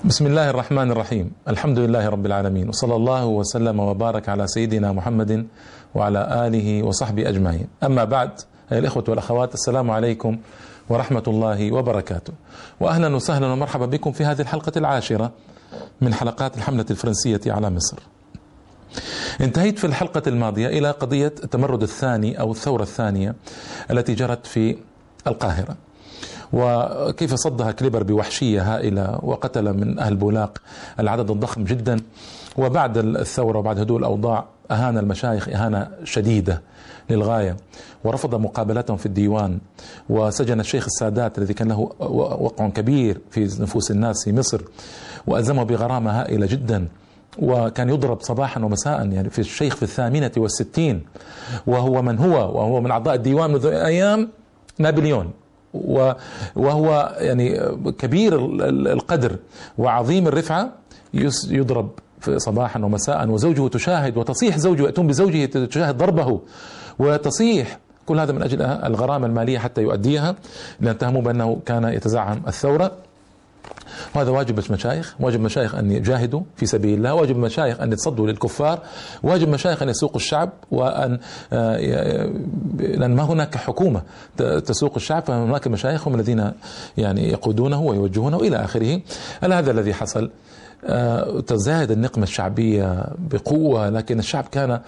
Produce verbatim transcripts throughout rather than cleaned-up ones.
بسم الله الرحمن الرحيم. الحمد لله رب العالمين، وصلى الله وسلم وبارك على سيدنا محمد وعلى آله وصحبه أجمعين. أما بعد، أيها الإخوة والأخوات، السلام عليكم ورحمة الله وبركاته، وأهلا وسهلا ومرحبا بكم في هذه الحلقة العاشرة من حلقات الحملة الفرنسية على مصر. انتهيت في الحلقة الماضية إلى قضية التمرد الثاني أو الثورة الثانية التي جرت في القاهرة، وكيف صدها كليبر بوحشية هائلة وقتل من أهل بولاق العدد الضخم جدا. وبعد الثورة وبعد هدوء الأوضاع أهان المشايخ إهانة شديدة للغاية، ورفض مقابلتهم في الديوان، وسجن الشيخ السادات الذي كان له وقع كبير في نفوس الناس في مصر، وألزمه بغرامة هائلة جدا، وكان يضرب صباحا ومساء. يعني في الشيخ في الثامنة والستين، وهو من هو وهو من أعضاء الديوان منذ أيام نابليون، وهو يعني كبير القدر وعظيم الرفعة، يضرب صباحا ومساء، وزوجه تشاهد وتصيح، زوجه يأتون بزوجه تشاهد ضربه وتصيح. كل هذا من أجل الغرامة المالية حتى يؤديها، لأن اتهموا بأنه كان يتزعم الثورة. وهذا واجب المشايخ، واجب المشايخ أن يجاهدوا في سبيل الله، واجب المشايخ أن يتصدوا للكفار، واجب المشايخ أن يسوقوا الشعب، وأن لأن ما هناك حكومة تسوق الشعب، فهناك مشايخ هم الذين يعني يقودونه ويوجهونه إلى آخره. هذا الذي حصل. تزايد النقمة الشعبية بقوة، لكن الشعب كان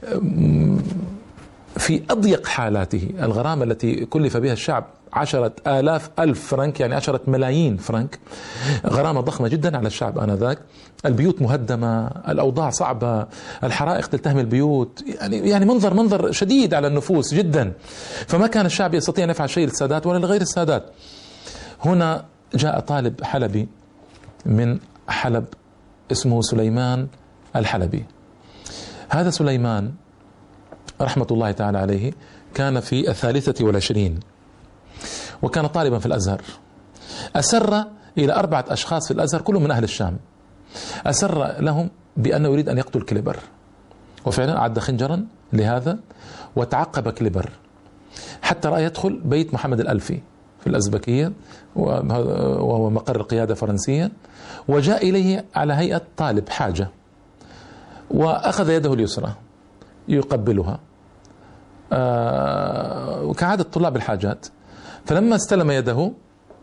في أضيق حالاته. الغرامة التي كلف بها الشعب عشرة آلاف ألف فرنك، يعني عشرة ملايين فرنك، غرامة ضخمة جدا على الشعب آنذاك. البيوت مهدمة، الأوضاع صعبة، الحرائق تلتهم البيوت، يعني يعني منظر منظر شديد على النفوس جدا. فما كان الشعب يستطيع أن يفعل شيء للسادات ولا لغير السادات. هنا جاء طالب حلبي من حلب اسمه سليمان الحلبي. هذا سليمان رحمة الله تعالى عليه كان في الثالثة والعشرين، وكان طالبا في الأزهر. أسر إلى أربعة أشخاص في الأزهر كلهم من أهل الشام، أسر لهم بأنه يريد أن يقتل كليبر، وفعلا أعد خنجرا لهذا، وتعقب كليبر حتى رأى يدخل بيت محمد الألفي في الأزبكية، وهو مقر القيادة الفرنسية، وجاء إليه على هيئة طالب حاجة، وأخذ يده اليسرى يقبلها آه كعادة طلاب الحاجات. فلما استلم يده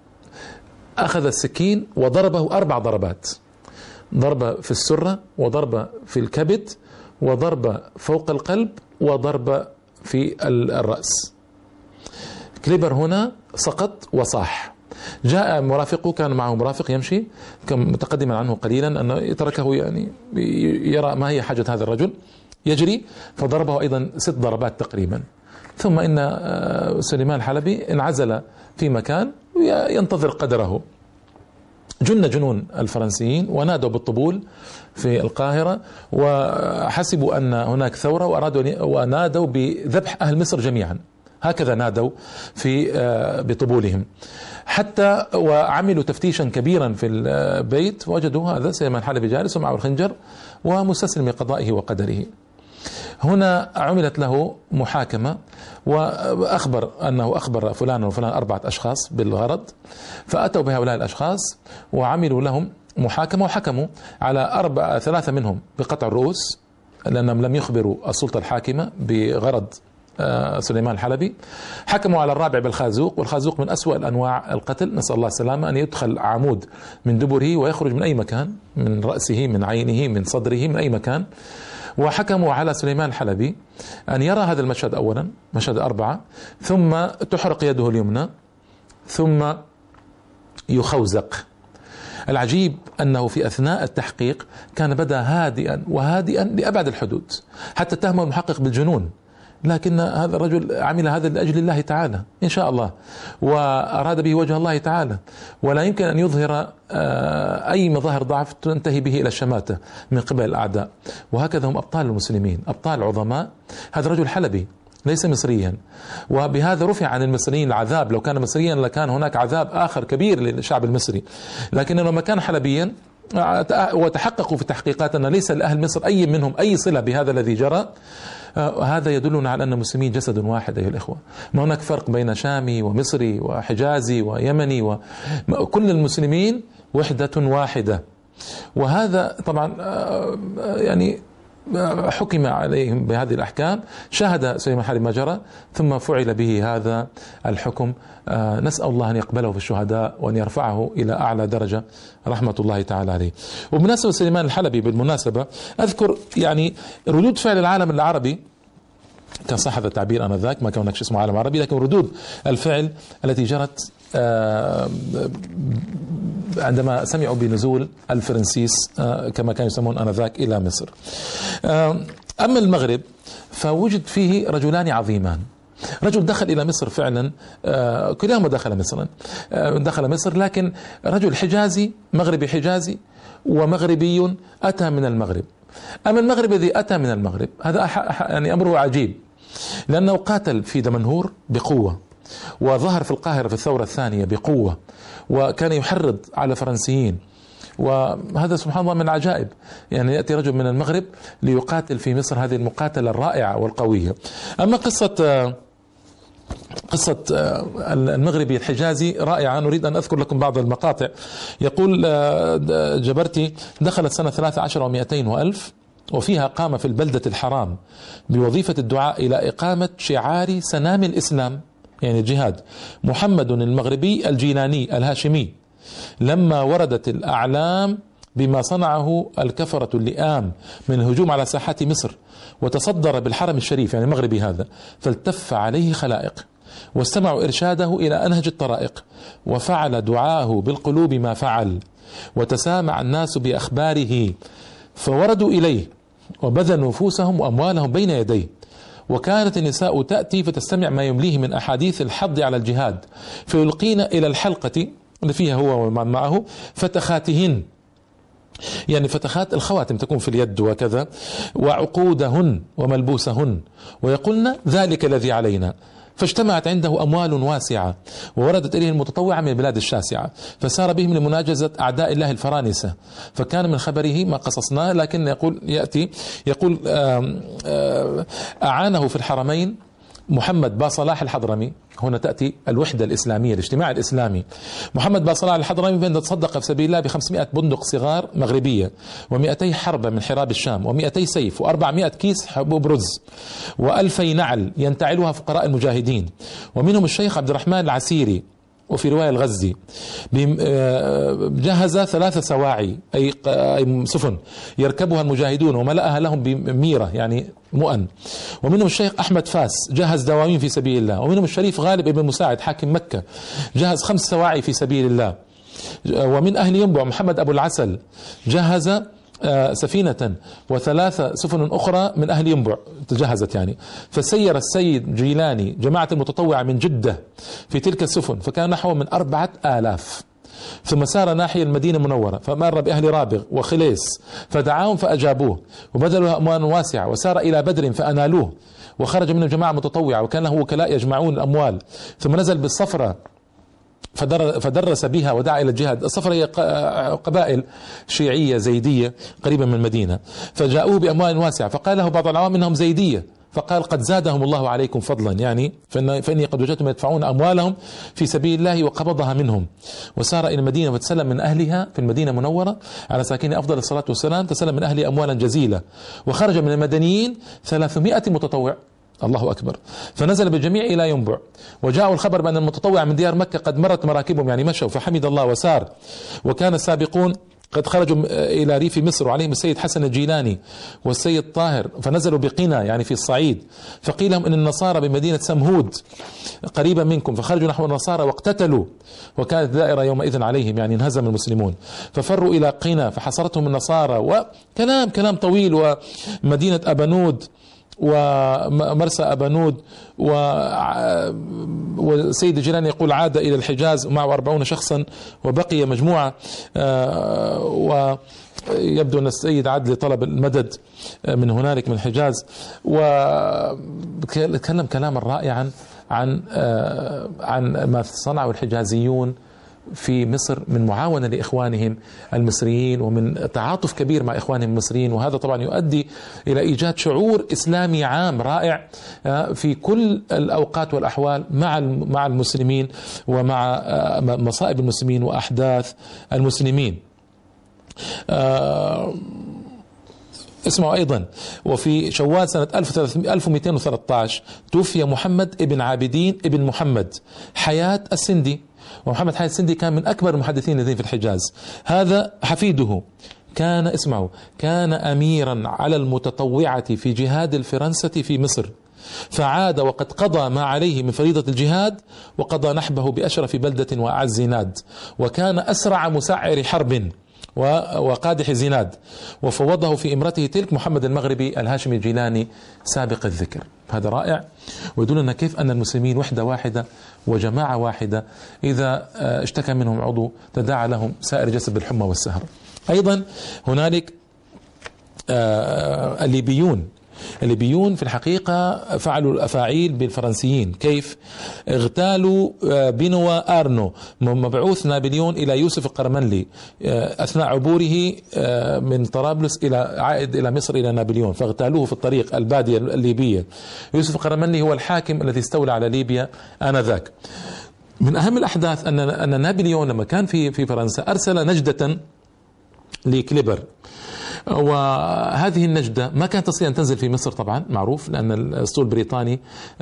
أخذ السكين وضربه أربع ضربات، ضربة في السرة، وضربة في الكبد، وضربة فوق القلب، وضربة في الرأس. كليبر هنا سقط وصاح. جاء مرافقه، كان معه مرافق يمشي كان متقدما عنه قليلا، أنه تركه يعني يرى ما هي حاجة هذا الرجل، يجري فضربه أيضا ست ضربات تقريبا. ثم إن سليمان الحلبي انعزل في مكان ينتظر قدره. جن جنون الفرنسيين ونادوا بالطبول في القاهرة، وحسبوا أن هناك ثورة، وأرادوا ونادوا بذبح أهل مصر جميعا، هكذا نادوا في بطبولهم. حتى وعملوا تفتيشا كبيرا في البيت، وجدوا هذا سليمان الحلبي جالس ومعه الخنجر ومستسلم لقضائه وقدره. هنا عملت له محاكمة، وأخبر أنه أخبر فلان وفلان أربعة أشخاص بالغرض، فأتوا بهؤلاء الأشخاص وعملوا لهم محاكمة، وحكموا على أربعة ثلاثة منهم بقطع الرؤوس، لأنهم لم يخبروا السلطة الحاكمة بغرض سليمان الحلبي. حكموا على الرابع بالخازوق، والخازوق من أسوأ الأنواع القتل، نسأل الله السلامة، أن يدخل عمود من دبره ويخرج من أي مكان، من رأسه، من عينه، من صدره، من أي مكان. وحكموا على سليمان الحلبي أن يرى هذا المشهد أولا، مشهد أربعة، ثم تحرق يده اليمنى، ثم يخوزق. العجيب أنه في أثناء التحقيق كان بدأ هادئا وهادئا لأبعد الحدود، حتى اتهمه المحقق بالجنون، لكن هذا الرجل عمل هذا لأجل الله تعالى إن شاء الله، وأراد به وجه الله تعالى، ولا يمكن أن يظهر أي مظاهر ضعف تنتهي به إلى الشماتة من قبل الأعداء. وهكذا هم أبطال المسلمين، أبطال عظماء. هذا رجل حلبي ليس مصريا، وبهذا رفع عن المصريين العذاب. لو كان مصريا لكان هناك عذاب آخر كبير للشعب المصري، لكنه لما كان حلبيا وتحققوا في التحقيقات أن ليس لأهل مصر أي منهم أي صلة بهذا الذي جرى. هذا يدلنا على أن المسلمين جسد واحد أيها الإخوة، ما هناك فرق بين شامي ومصري وحجازي ويمني، وكل المسلمين وحدة واحدة. وهذا طبعا يعني حكم عليهم بهذه الأحكام، شاهد سليمان الحلبي ما جرى ثم فعل به هذا الحكم. نسأل الله أن يقبله في الشهداء وأن يرفعه إلى أعلى درجة رحمة الله تعالى عليه. وبمناسبة سليمان الحلبي بالمناسبة أذكر يعني ردود فعل العالم العربي، كان صح هذا التعبير آنذاك، ما كان هناك شيء اسمه عالم عربي، لكن ردود الفعل التي جرت عندما سمعوا بنزول الفرنسيس كما كانوا يسمون آنذاك إلى مصر. أما المغرب فوجد فيه رجلان عظيمان. رجل دخل إلى مصر فعلا، كلاهما دخل مصر دخل مصر لكن رجل حجازي مغربي حجازي ومغربي أتى من المغرب. أما المغرب الذي أتى من المغرب هذا يعني أمره عجيب، لأنه قاتل في دمنهور بقوة، وظهر في القاهرة في الثورة الثانية بقوة، وكان يحرض على الفرنسيين. وهذا سبحان الله من العجائب، يعني يأتي رجل من المغرب ليقاتل في مصر هذه المقاتلة الرائعة والقوية. أما قصة قصة المغربي الحجازي رائعة، نريد أن أذكر لكم بعض المقاطع. يقول جبرتي دخلت سنة ثلاثة عشر ومئتين وألف، وفيها قام في البلدة الحرام بوظيفة الدعاء إلى إقامة شعار سنام الإسلام، يعني الجهاد، محمد المغربي الجيلاني الهاشمي، لما وردت الأعلام بما صنعه الكفرة اللئام من الهجوم على ساحات مصر، وتصدر بالحرم الشريف يعني المغربي هذا، فالتف عليه خلائق واستمعوا إرشاده إلى أنهج الطرائق، وفعل دعاه بالقلوب ما فعل، وتسامع الناس بأخباره فوردوا إليه وبذلوا نفوسهم وأموالهم بين يديه. وكانت النساء تأتي فتستمع ما يمليه من أحاديث الحض على الجهاد، فيلقين إلى الحلقة اللي فيها هو ومن معه فتخاتهن، يعني فتخات الخواتم تكون في اليد وكذا، وعقودهن وملبوسهن، ويقولن ذلك الذي علينا. فاجتمعت عنده أموال واسعة، ووردت إليه المتطوعة من البلاد الشاسعة، فسار بهم لمناجزة أعداء الله الفرانسة. فكان من خبره ما قصصناه، لكن يقول يأتي يقول آم آم أعانه في الحرمين محمد باصلاح الحضرمي. هنا تأتي الوحدة الإسلامية، الاجتماع الإسلامي. محمد باصلاح الحضرمي بأن تصدق في سبيل الله بخمسمائة بندق صغار مغربية، ومئتي حربة من حراب الشام، ومئتي سيف، وأربعمائة كيس حبوب رز، وألفي نعل ينتعلها فقراء المجاهدين. ومنهم الشيخ عبد الرحمن العسيري، وفي رواية الغزي جهز ثلاث سواعي أي سفن يركبها المجاهدون، وملأها لهم بميرة يعني مؤن. ومنهم الشيخ أحمد فاس جهز دواوين في سبيل الله. ومنهم الشريف غالب ابن مساعد حاكم مكة جهز خمس سواعي في سبيل الله. ومن أهل ينبع محمد أبو العسل جهز سفينة وثلاث سفن أخرى من أهل ينبع تجهزت يعني. فسير السيد جيلاني جماعة المتطوعة من جدة في تلك السفن، فكان نحو من أربعة آلاف. ثم سار ناحية المدينة المنورة، فمر بأهل رابغ وخليس فدعاهم فأجابوه، وبذلوا أموال واسعة. وسار إلى بدر فأنالوه، وخرج منهم جماعة متطوعة وكان له وكلاء يجمعون الأموال. ثم نزل بالصفرة فدرس بها ودعا إلى الجهاد. الصفرة هي قبائل شيعية زيدية قريبة من المدينة، فجاءوه بأموال واسعة، فقال له بعض العوام إنهم زيدية، فقال قد زادهم الله عليكم فضلا، يعني فإني قد وجدتهم يدفعون أموالهم في سبيل الله، وقبضها منهم. وسار إلى المدينة وتسلم من أهلها في المدينة المنورة على ساكن أفضل الصلاة والسلام، تسلم من أهل أموالا جزيلة. وخرج من المدنيين ثلاثمائة متطوع، الله أكبر. فنزل بالجميع إلى ينبع، وجاءوا الخبر بأن المتطوع من ديار مكة قد مرت مراكبهم، يعني مشوا، فحمد الله وسار. وكان السابقون قد خرجوا إلى ريف مصر، وعليهم السيد حسن الجيلاني والسيد طاهر، فنزلوا بقنا يعني في الصعيد. فقيل لهم إن النصارى بمدينة سمهود قريبا منكم، فخرجوا نحو النصارى واقتتلوا، وكانت دائرة يومئذ عليهم، يعني انهزم المسلمون. ففروا إلى قنا فحصرتهم النصارى، وكلام كلام طويل. ومدينة أبنود ومرسى أبنود، والسيد الجيلاني يقول عاد إلى الحجاز ومعه أربعون شخصا، وبقي مجموعة. ويبدو أن السيد عاد لطلب المدد من هنالك من الحجاز، وتكلم كلاما رائعا عن عن ما صنعه الحجازيون في مصر من معاونة لإخوانهم المصريين ومن تعاطف كبير مع إخوانهم المصريين، وهذا طبعا يؤدي إلى إيجاد شعور إسلامي عام رائع في كل الأوقات والأحوال مع مع المسلمين ومع مصائب المسلمين وأحداث المسلمين. اسمعوا أيضا، وفي شوال سنة ألف ومئتين وثلاثة عشر توفي محمد ابن عابدين ابن محمد حياة السندي، ومحمد حياة السندي كان من أكبر المحدثين الذين في الحجاز. هذا حفيده كان، اسمعوا، كان أميرا على المتطوعة في جهاد الفرنسة في مصر، فعاد وقد قضى ما عليه من فريضة الجهاد، وقضى نحبه بأشرف بلدة وأعز ناد، وكان أسرع مسعر حرب وقادح زناد، وفوضه في إمرته تلك محمد المغربي الهاشمي الجيلاني سابق الذكر. هذا رائع، ويدلنا كيف أن المسلمين وحدة واحدة وجماعة واحدة، إذا اشتكى منهم عضو تداعى لهم سائر جسد بالحمى والسهر. أيضا هنالك الليبيون. الليبيون في الحقيقة فعلوا الأفاعيل بالفرنسيين. كيف؟ اغتالوا بنوا آرنو مبعوث نابليون إلى يوسف القرمنلي أثناء عبوره من طرابلس إلى عائد إلى مصر إلى نابليون، فاغتالوه في الطريق البادية الليبية. يوسف القرمنلي هو الحاكم الذي استولى على ليبيا آنذاك. من أهم الأحداث أن أن نابليون لما كان في في فرنسا أرسل نجدة لكليبر، وهذه النجدة ما كانت تستطيع أن تنزل في مصر طبعا، معروف لأن الأسطول البريطاني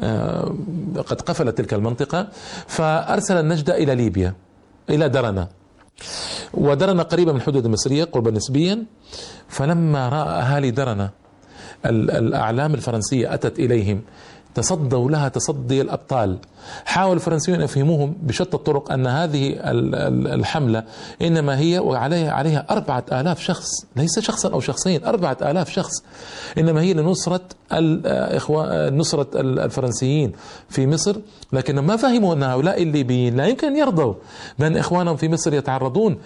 قد قفل تلك المنطقة، فأرسل النجدة إلى ليبيا إلى درنا، ودرنا قريبة من الحدود المصرية قربا نسبيا. فلما رأى أهالي درنا الأعلام الفرنسية أتت إليهم تصدوا لها تصدي الأبطال. حاول الفرنسيون يفهموهم بشتى الطرق أن هذه الحملة إنما هي وعليها عليها أربعة آلاف شخص، ليس شخصا أو شخصين، أربعة آلاف شخص، إنما هي لنصرة الإخوان، نصرة الفرنسيين في مصر. لكن ما فهموا أن هؤلاء الليبيين لا يمكن أن يرضوا بأن إخوانهم في مصر يتعرضون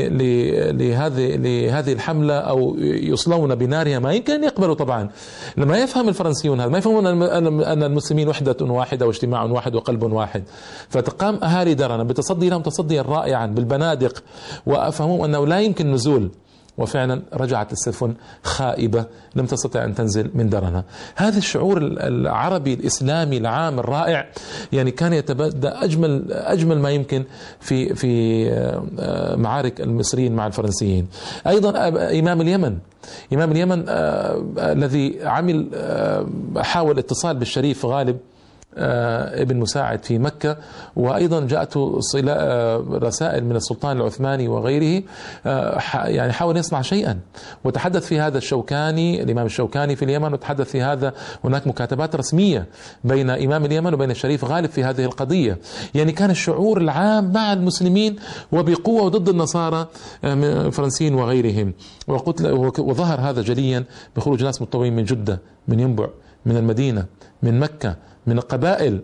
لهذه لهذه الحملة أو يصلون بنارها، ما يمكن أن يقبلوا. طبعا لما يفهم الفرنسيون هذا، ما يفهمون أن المسلمين وحدة واحدة واجتماع واحد وقلب واحد. فتقام أهالي درنا بتصدي لهم تصديا رائعا بالبنادق، وأفهموا أنه لا يمكن نزول، وفعلا رجعت السفن خائبة لم تستطع أن تنزل من درنا. هذا الشعور العربي الإسلامي العام الرائع يعني كان يتبدى أجمل أجمل ما يمكن في في معارك المصريين مع الفرنسيين. أيضا إمام اليمن، إمام اليمن الذي عمل حاول اتصال بالشريف غالب ابن مساعد في مكة، وأيضا جاءته رسائل من السلطان العثماني وغيره، يعني حاول يصنع شيئا. وتحدث في هذا الشوكاني، الإمام الشوكاني في اليمن، وتحدث في هذا، هناك مكاتبات رسمية بين إمام اليمن وبين الشريف غالب في هذه القضية. يعني كان الشعور العام مع المسلمين وبقوة وضد النصارى الفرنسيين وغيرهم. وظهر هذا جليا بخروج ناس متطوعين من جدة، من ينبع، من المدينة، من مكة، من القبائل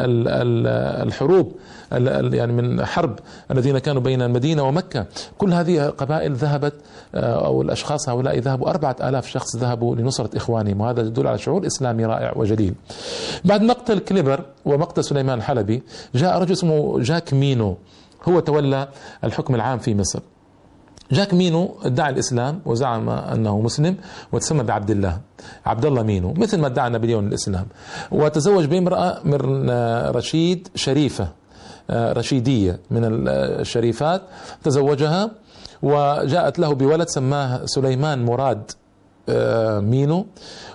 الحروب، يعني من حرب الذين كانوا بين المدينة ومكة. كل هذه قبائل ذهبت، أو الأشخاص هؤلاء ذهبوا، أربعة آلاف شخص ذهبوا لنصرة إخوانهم، وهذا يدل على شعور إسلامي رائع وجليل. بعد مقتل كليبر ومقتل سليمان الحلبي جاء رجل اسمه جاك مينو، هو تولى الحكم العام في مصر. جاك مينو ادعى الإسلام وزعم أنه مسلم، وتسمى بعبد الله، عبد الله مينو، مثل ما ادعى نابليون الإسلام. وتزوج بامرأة من رشيد شريفة، رشيدية من الشريفات، تزوجها وجاءت له بولد سماه سليمان مراد مينو،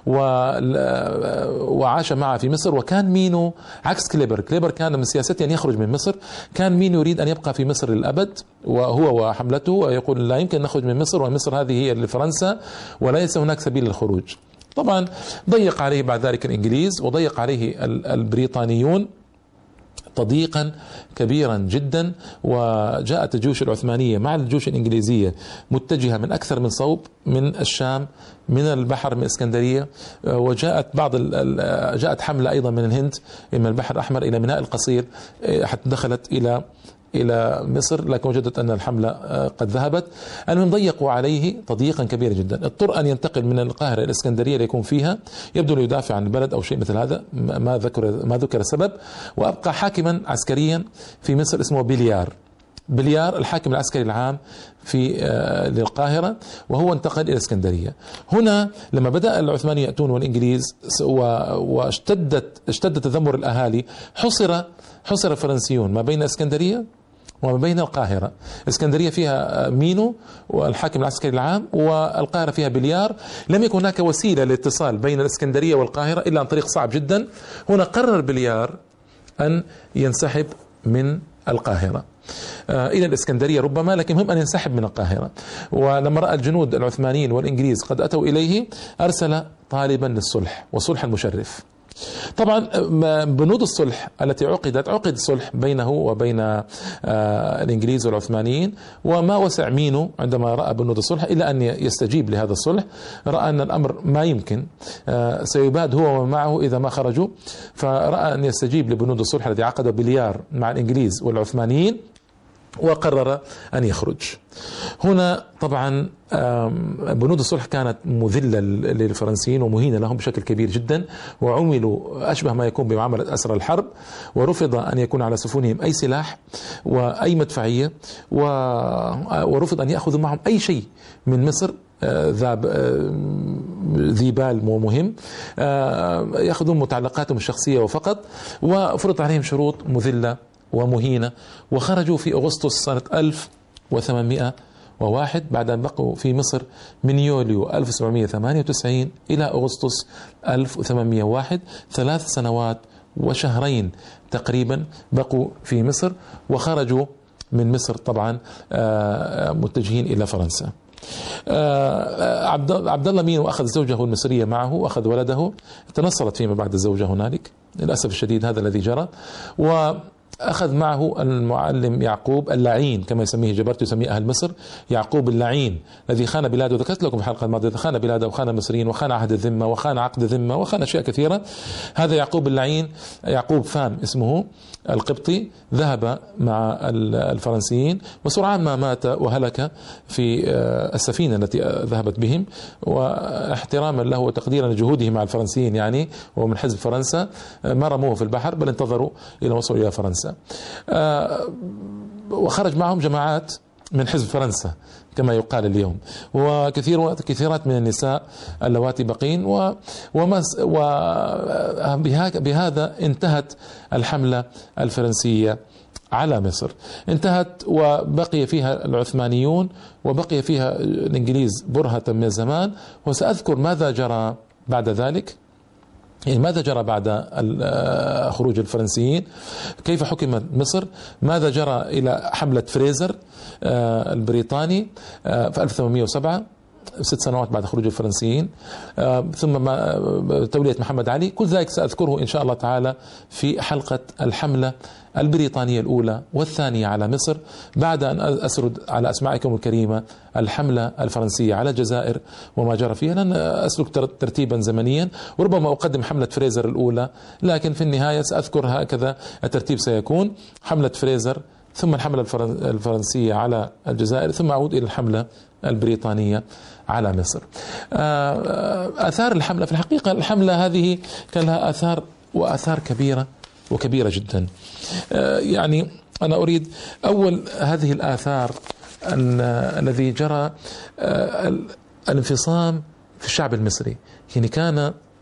وعاش معه في مصر. وكان مينو عكس كليبر، كليبر كان من سياسته أن يخرج من مصر، كان مينو يريد أن يبقى في مصر للأبد، وهو وحملته، ويقول لا يمكن نخرج من مصر، ومصر هذه هي لفرنسا وليس هناك سبيل للخروج. طبعا ضيق عليه بعد ذلك الإنجليز، وضيق عليه البريطانيون تضييقا كبيرا جدا. وجاءت الجيوش العثمانية مع الجيوش الإنجليزية متجهة من أكثر من صوب، من الشام، من البحر، من اسكندرية، وجاءت بعض جاءت حملة أيضا من الهند، من البحر الأحمر إلى ميناء القصير، حتى دخلت إلى إلى مصر، لكن وجدت أن الحملة قد ذهبت. المهم ضيقوا عليه تضييقا كبيرا جدا، اضطر أن ينتقل من القاهرة إلى الإسكندرية ليكون فيها، يبدو أنه يدافع عن البلد أو شيء مثل هذا، ما ذكر ما ذكر السبب. وأبقى حاكما عسكريا في مصر اسمه بليار. بليار الحاكم العسكري العام في للقاهرة، وهو انتقل إلى اسكندرية. هنا لما بدأ العثمانيون يأتون والإنجليز واشتدت اشتد تذمر الأهالي، حصر حصر الفرنسيون ما بين اسكندرية وما بين القاهرة. اسكندرية فيها مينو والحاكم العسكري العام، والقاهرة فيها بليار. لم يكن هناك وسيلة للاتصال بين الاسكندرية والقاهرة إلا عن طريق صعب جدا. هنا قرر بليار أن ينسحب من القاهرة إلى الإسكندرية ربما، لكن مهم أن ينسحب من القاهرة. ولما رأى الجنود العثمانيين والإنجليز قد أتوا إليه، أرسل طالبا للصلح، وصلح المشرف. طبعا بنود الصلح التي عقدت، عقد صلح بينه وبين الإنجليز والعثمانيين، وما وسع مينو عندما رأى بنود الصلح إلا أن يستجيب لهذا الصلح. رأى أن الأمر ما يمكن، سيباد هو ومن معه إذا ما خرجوا، فرأى أن يستجيب لبنود الصلح الذي عقده بليار مع الإنجليز والعثمانيين، وقرر أن يخرج. هنا طبعا بنود الصلح كانت مذلة للفرنسيين ومهينة لهم بشكل كبير جدا، وعملوا أشبه ما يكون بمعاملة أسرى الحرب، ورفض أن يكون على سفنهم أي سلاح وأي مدفعية، ورفض أن يأخذوا معهم أي شيء من مصر ذي بال ومهم، يأخذون متعلقاتهم الشخصية وفقط، وفرض عليهم شروط مذلة ومهينة. وخرجوا في أغسطس سنة ألف وثمانمائة وواحد بعد أن بقوا في مصر من يوليو ألف وسبعمائة وثمانية وتسعين إلى أغسطس ألف وثمانمائة وواحد، ثلاث سنوات وشهرين تقريبا بقوا في مصر، وخرجوا من مصر طبعا متجهين إلى فرنسا. عبد الله مينو أخذ زوجه المصرية معه وأخذ ولده، تنصلت فيما بعد الزوجة هنالك للأسف الشديد، هذا الذي جرى. و أخذ معه المعلم يعقوب اللعين كما يسميه جبرت يسميه أهل مصر، يعقوب اللعين الذي خان بلاده، ذكرت لكم في الحلقة الماضية، خان بلاده وخان المصريين وخان عهد الذمة وخان عقد الذمة وخان أشياء كثيرة. هذا يعقوب اللعين، يعقوب فام اسمه القبطي، ذهب مع الفرنسيين، وسرعان ما مات وهلك في السفينة التي ذهبت بهم، واحتراما له وتقديرا لجهوده مع الفرنسيين يعني ومن حزب فرنسا ما رموه في البحر بل انتظروا إلى وصلوا إلى فرنسا. وخرج معهم جماعات من حزب فرنسا كما يقال اليوم، وكثير كثيرات من النساء اللواتي بقين، وبهذا انتهت الحملة الفرنسية على مصر. انتهت وبقي فيها العثمانيون وبقي فيها الإنجليز برهة من زمان. وسأذكر ماذا جرى بعد ذلك، يعني ماذا جرى بعد خروج الفرنسيين، كيف حكمت مصر، ماذا جرى إلى حملة فريزر البريطاني في ألف وثمانمائة وسبعة ست سنوات بعد خروج الفرنسيين، ثم تولية محمد علي. كل ذلك سأذكره إن شاء الله تعالى في حلقة الحملة البريطانية الأولى والثانية على مصر، بعد أن أسرد على أسماعكم الكريمة الحملة الفرنسية على الجزائر وما جرى فيها، لن أسلك ترتيبا زمنيا، وربما أقدم حملة فريزر الأولى، لكن في النهاية سأذكر هكذا الترتيب سيكون: حملة فريزر، ثم الحملة الفرنسية على الجزائر، ثم أعود إلى الحملة البريطانية على مصر. آثار الحملة، في الحقيقة الحملة هذه كان لها آثار وآثار كبيرة وكبيرة جدا. يعني أنا أريد أول هذه الآثار الذي جرى الانفصام في الشعب المصري. يعني كان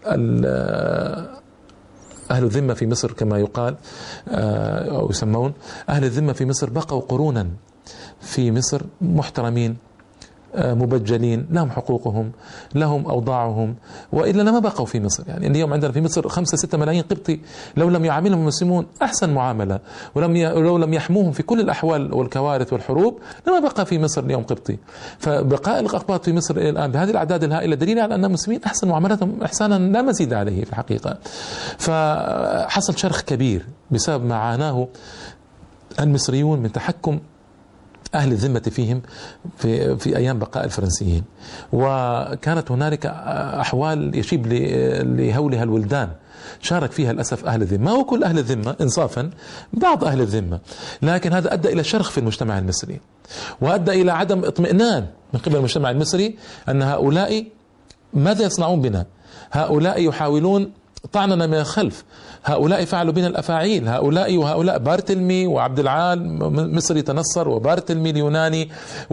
أهل الذمة في مصر كما يقال أو يسمون أهل الذمة في مصر بقوا قرونا في مصر محترمين مبجلين، لهم حقوقهم، لهم أوضاعهم، وإلا لما بقوا في مصر. يعني اليوم عندنا في مصر خمسة ستة ملايين قبطي، لو لم يعاملهم المسلمون أحسن معاملة ولم لو لم يحموهم في كل الأحوال والكوارث والحروب لما بقى في مصر اليوم قبطي. فبقاء الأقباط في مصر الآن بهذه الأعداد الهائلة دليل على أن المسلمين أحسن معاملتهم إحسانا لا مزيد عليه في الحقيقة. فحصل شرخ كبير بسبب ما عاناه المصريون من تحكم أهل الذمة فيهم في, في أيام بقاء الفرنسيين، وكانت هنالك أحوال يشيب لهولها الولدان شارك فيها للأسف أهل الذمة، وكل أهل الذمة إنصافا بعض أهل الذمة، لكن هذا أدى إلى شرخ في المجتمع المصري، وأدى إلى عدم اطمئنان من قبل المجتمع المصري أن هؤلاء ماذا يصنعون بنا، هؤلاء يحاولون طعننا من الخلف، هؤلاء فعلوا بنا الأفاعيل، هؤلاء وهؤلاء، بارتلمي وعبد العال مصري تنصر، وبارتلمي اليوناني،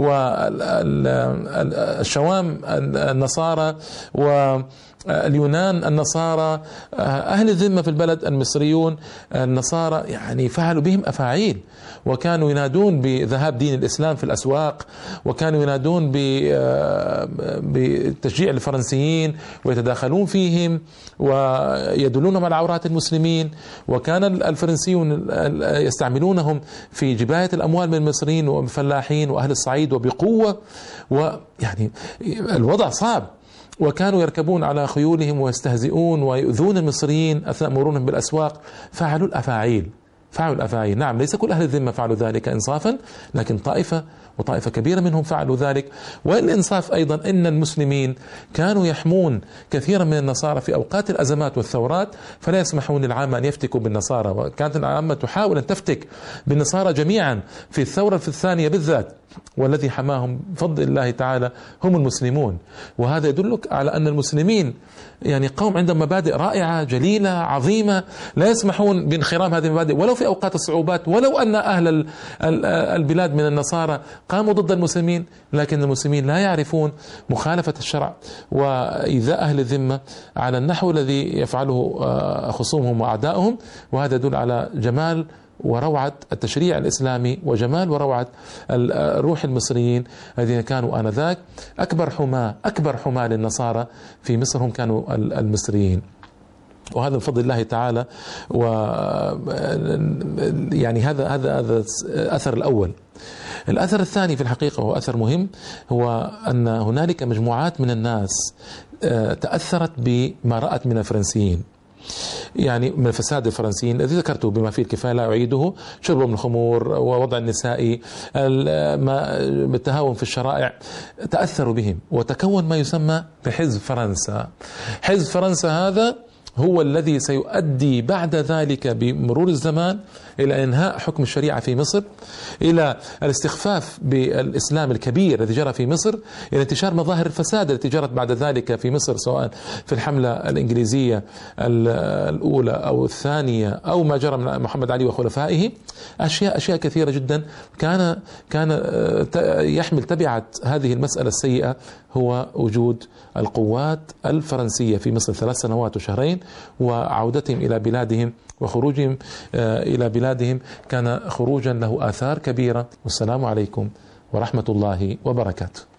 والشوام النصارى، واليونان النصارى، أهل الذمة في البلد المصريون النصارى، يعني فعلوا بهم أفاعيل، وكانوا ينادون بذهاب دين الإسلام في الأسواق، وكانوا ينادون بتشجيع الفرنسيين ويتداخلون فيهم ويدلونهم على عورات المسلمين، وكان الفرنسيون يستعملونهم في جباية الأموال من المصريين والفلاحين وأهل الصعيد وبقوة، ويعني الوضع صعب. وكانوا يركبون على خيولهم ويستهزئون ويؤذون المصريين أثناء مرورهم بالأسواق. فعلوا الأفاعيل، فعلوا الأفاعيل. نعم، ليس كل أهل الذمة فعلوا ذلك إنصافا، لكن طائفة وطائفة كبيرة منهم فعلوا ذلك. والإنصاف أيضا أن المسلمين كانوا يحمون كثيرا من النصارى في أوقات الأزمات والثورات، فلا يسمحون للعامة أن يفتكوا بالنصارى، وكانت العامة تحاول أن تفتك بالنصارى جميعا في الثورة في الثانية بالذات، والذي حماهم بفضل الله تعالى هم المسلمون. وهذا يدلك على أن المسلمين يعني قوم عندهم مبادئ رائعة جليلة عظيمة، لا يسمحون بانخرام هذه المبادئ ولو في أوقات الصعوبات، ولو أن أهل البلاد من النصارى قاموا ضد المسلمين، لكن المسلمين لا يعرفون مخالفة الشرع وإيذاء أهل الذمة على النحو الذي يفعله خصومهم وأعدائهم. وهذا يدل على جمال وروعة التشريع الإسلامي، وجمال وروعة روح المصريين الذين كانوا آنذاك أكبر حماة أكبر حماة للنصارى في مصر هم كانوا المصريين. وهذا بفضل الله تعالى. و يعني هذا هذا هذا الأثر الأول. الأثر الثاني في الحقيقة هو أثر مهم، هو أن هنالك مجموعات من الناس تأثرت بما رأت من الفرنسيين، يعني من فساد الفرنسيين الذي ذكرته بما فيه الكفاية لا أعيده، شربهم الخمور ووضع النساء، التهاون في الشرائع، تأثروا بهم وتكون ما يسمى بحزب فرنسا. حزب فرنسا هذا هو الذي سيؤدي بعد ذلك بمرور الزمان إلى إنهاء حكم الشريعة في مصر، إلى الاستخفاف بالإسلام الكبير الذي جرى في مصر، إلى انتشار مظاهر الفساد التي جرت بعد ذلك في مصر، سواء في الحملة الإنجليزية الأولى أو الثانية أو ما جرى من محمد علي وخلفائه. أشياء أشياء كثيرة جدا كان كان يحمل تبعة هذه المسألة السيئة هو وجود القوات الفرنسية في مصر ثلاث سنوات وشهرين، وعودتهم إلى بلادهم وخروجهم إلى بلادهم كان خروجا له آثار كبيرة. والسلام عليكم ورحمة الله وبركاته.